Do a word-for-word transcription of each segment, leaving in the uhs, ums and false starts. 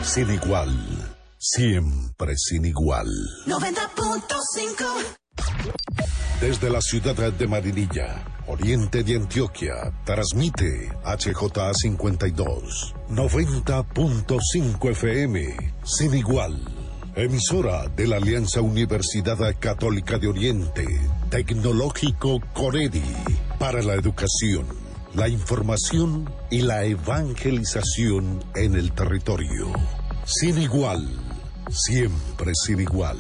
Sin igual. Siempre sin igual. noventa punto cinco. Desde la ciudad de Marinilla, oriente de Antioquia, transmite H J A cincuenta y dos, noventa punto cinco F M, sin igual. Emisora de la Alianza Universidad Católica de Oriente, Tecnológico Coredi, para la educación, la información y la evangelización en el territorio. Sin igual, siempre sin igual.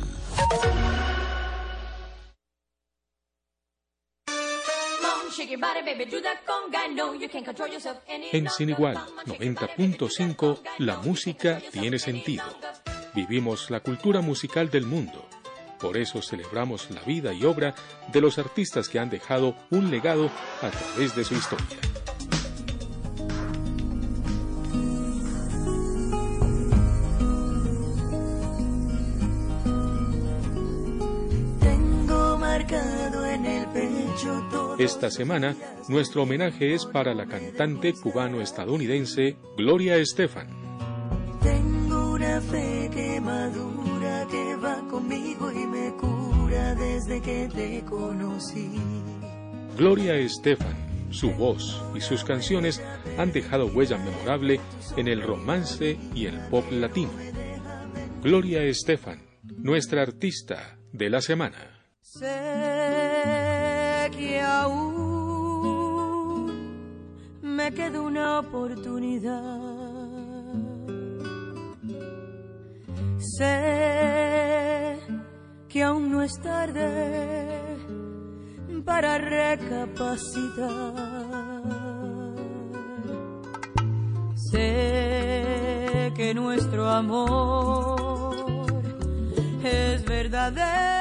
En Sin Igual, noventa punto cinco, la música tiene sentido. Vivimos la cultura musical del mundo. Por eso celebramos la vida y obra de los artistas que han dejado un legado a través de su historia. Tengo marcado en el pecho todo. Esta semana, nuestro homenaje es para la cantante cubano-estadounidense Gloria Estefan. Tengo una fe que madura, que va conmigo y me cura desde que te conocí. Gloria Estefan, su voz y sus canciones han dejado huella memorable en el romance y el pop latino. Gloria Estefan, nuestra artista de la semana. Sé que aún me queda una oportunidad. Sé que aún no es tarde para recapacitar. Sé que nuestro amor es verdadero.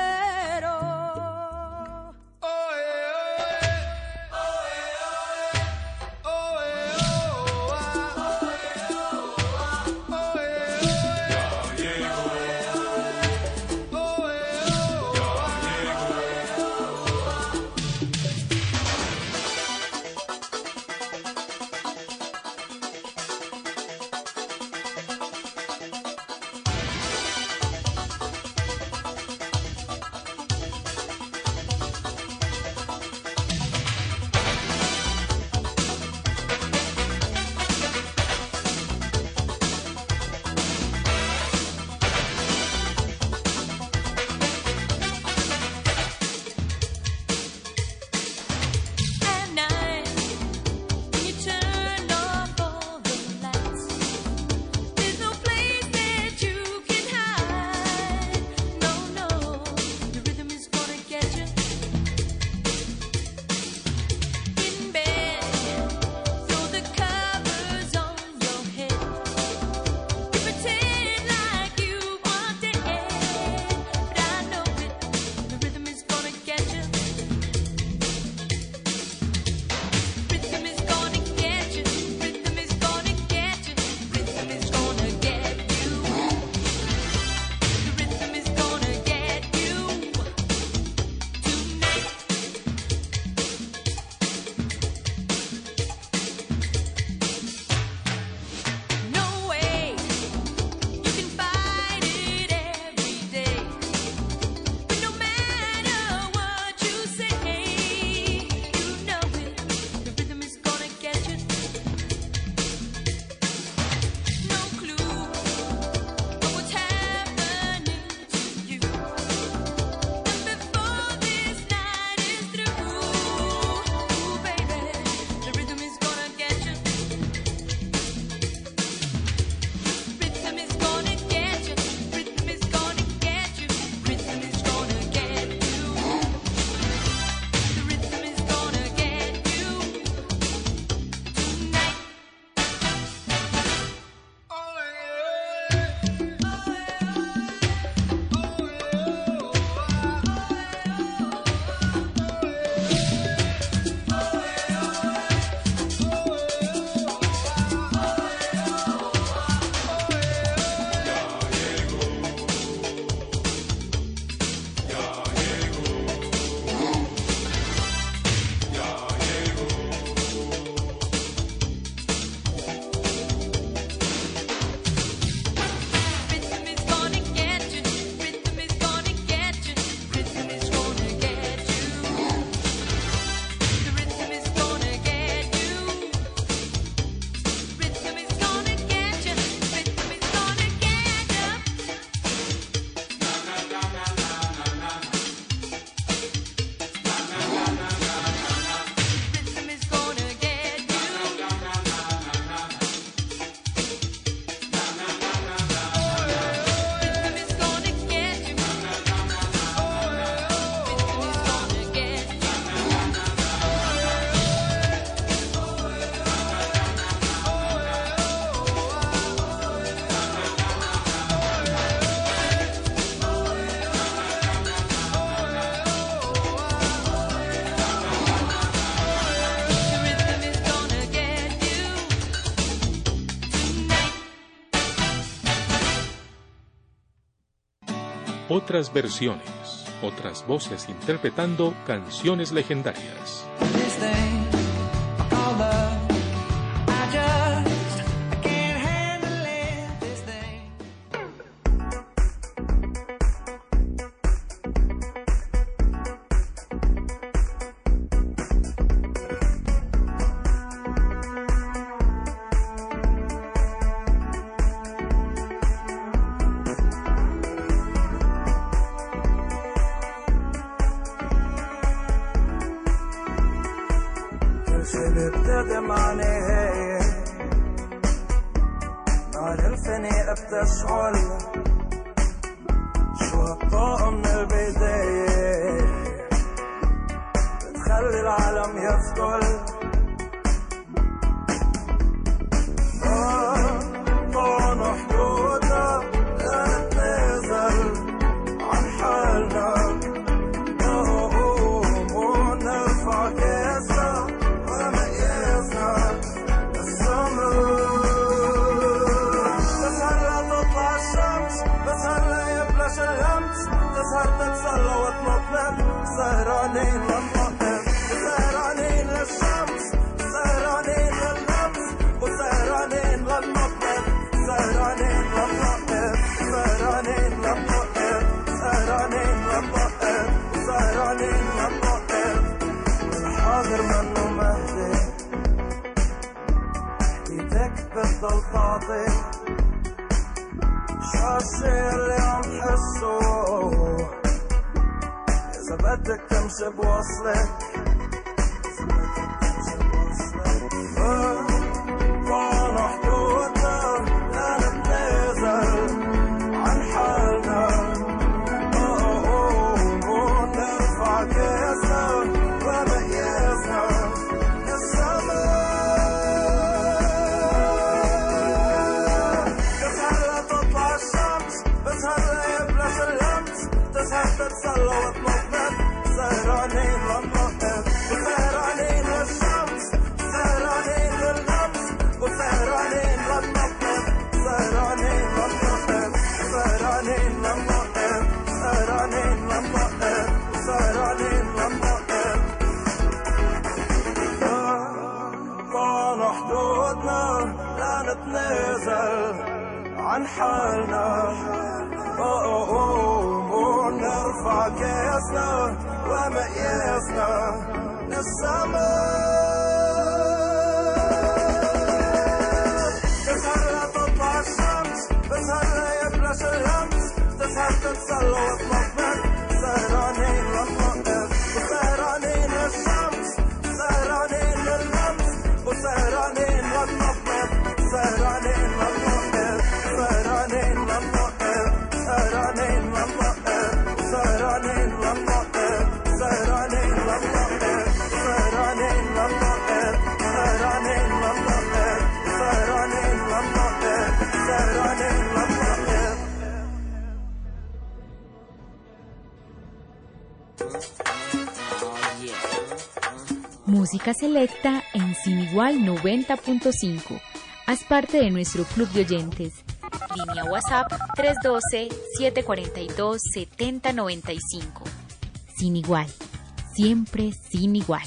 otras versiones, otras voces interpretando canciones legendarias. Música selecta en Sin Igual noventa punto cinco. Haz parte de nuestro club de oyentes. Línea WhatsApp tres uno dos, siete cuatro dos, siete cero nueve cinco. Sin Igual. Siempre sin igual.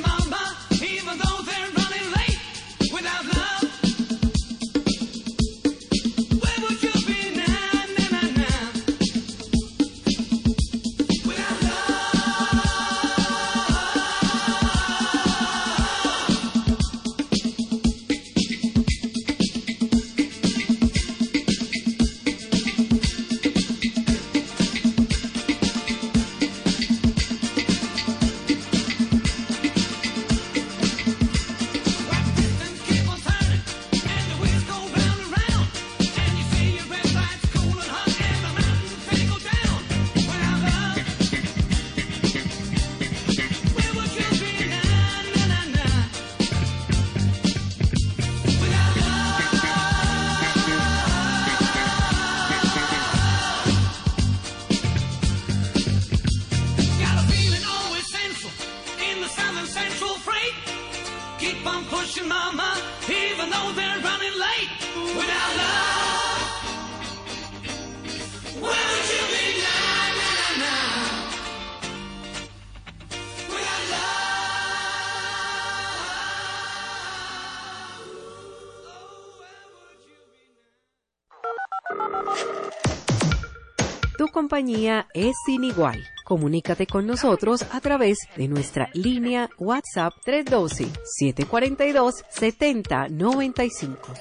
Tu compañía es sin igual. Comunícate con nosotros a través de nuestra línea WhatsApp tres uno dos, siete cuatro dos, siete cero nueve cinco.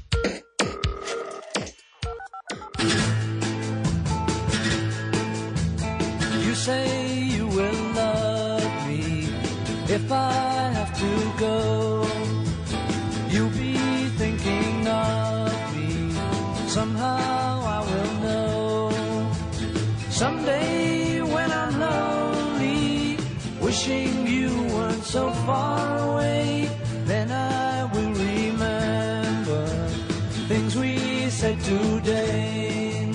You say you will love me if I have to go. You'll be thinking of me. Somehow I will know. Someday when I'm lonely, wishing you weren't so far away, then I will remember things we said today.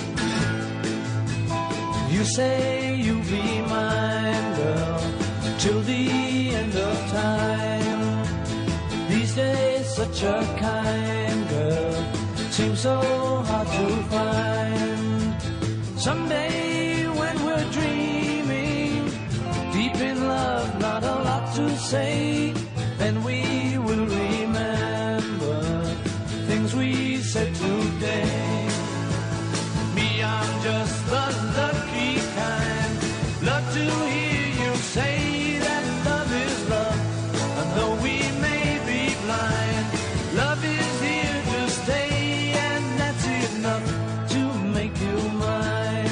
You say you'll be mine, girl, till the end of time. These days such a kind girl seems so hard to find. Someday when we're dreaming, deep in love, not a lot to say, then we will remember things we said today. Me, I'm just the lucky kind, love to hear you say that love is love, and though we may be blind, love is here to stay, and that's enough to make you mine.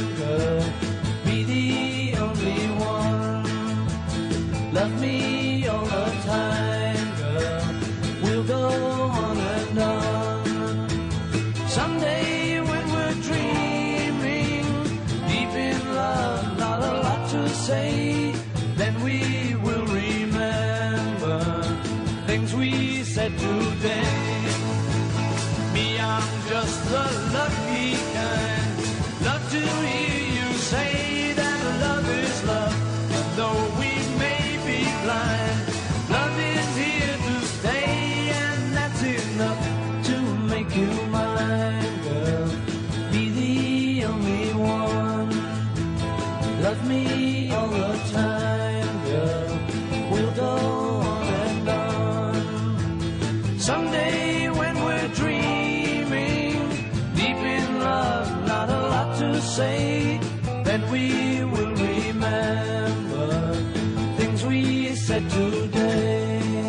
Love me all the time, girl. We'll go on and on. Someday when we're dreaming, deep in love, not a lot to say, then we will remember things we said today. Me, I'm just the lucky kind. Love to hear you say that love is love, and though we blind, love is here to stay, and that's enough to make you mine, girl. Be the only one. Love me all the time, girl. We'll go on and on. Someday when we're dreaming, deep in love, not a lot to say, then we will remember things we said today.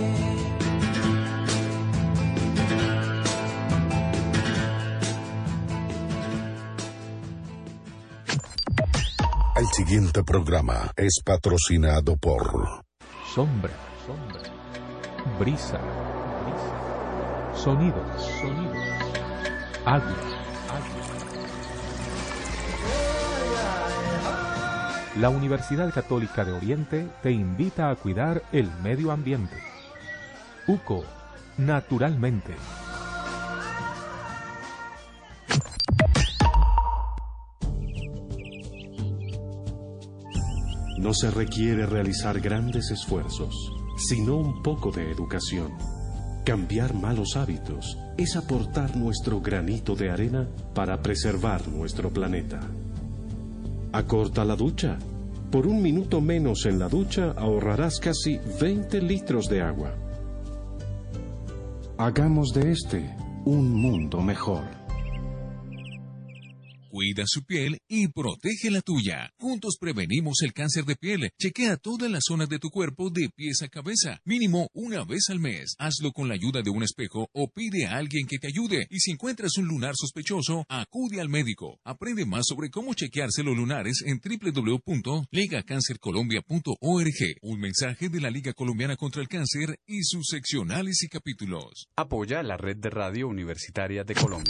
El siguiente programa es patrocinado por Sombra, sombra, brisa, brisa, sonidos, sonidos, agua, agua. La Universidad Católica de Oriente te invita a cuidar el medio ambiente. U C O, naturalmente. No se requiere realizar grandes esfuerzos, sino un poco de educación. Cambiar malos hábitos es aportar nuestro granito de arena para preservar nuestro planeta. Acorta la ducha, Por un minuto menos en la ducha ahorrarás casi veinte litros de agua. Hagamos de este un mundo mejor. Cuida su piel y protege la tuya. Juntos prevenimos el cáncer de piel. Chequea todas las zonas de tu cuerpo de pies a cabeza, mínimo una vez al mes. Hazlo con la ayuda de un espejo o pide a alguien que te ayude. Y si encuentras un lunar sospechoso, acude al médico. Aprende más sobre cómo chequearse los lunares en doble u doble u doble u punto liga cáncer colombia punto org. Un mensaje de la Liga Colombiana contra el Cáncer y sus seccionales y capítulos. Apoya la Red de Radio Universitaria de Colombia.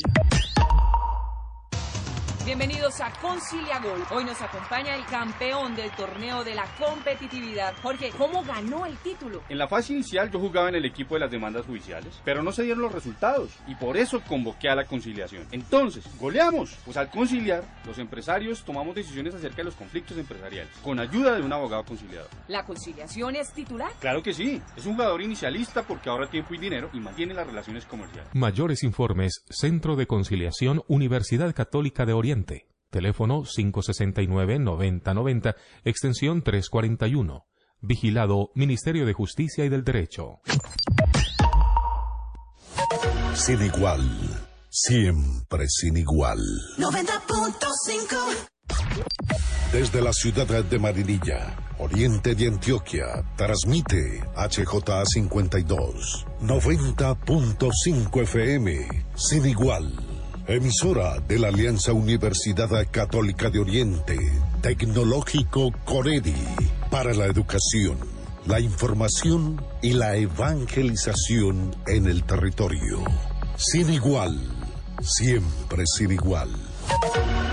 Bienvenidos a Concilia Gol. Hoy nos acompaña el campeón del torneo de la competitividad. Jorge, ¿cómo ganó el título? En la fase inicial yo jugaba en el equipo de las demandas judiciales, pero no se dieron los resultados y por eso convoqué a la conciliación. Entonces, goleamos. Pues al conciliar, los empresarios tomamos decisiones acerca de los conflictos empresariales, con ayuda de un abogado conciliador. ¿La conciliación es titular? Claro que sí. Es un jugador inicialista porque ahorra tiempo y dinero y mantiene las relaciones comerciales. Mayores informes, Centro de Conciliación, Universidad Católica de Oriente. Teléfono cinco sesenta y nueve, noventa noventa, extensión trescientos cuarenta y uno. Vigilado Ministerio de Justicia y del Derecho. Sin igual, siempre sin igual. noventa punto cinco. Desde la ciudad de Marinilla, oriente de Antioquia, transmite H J A cincuenta y dos, noventa punto cinco F M, sin igual. Emisora de la Alianza Universidad Católica de Oriente, Tecnológico Coredi, para la educación, la información y la evangelización en el territorio. Sin igual, siempre sin igual.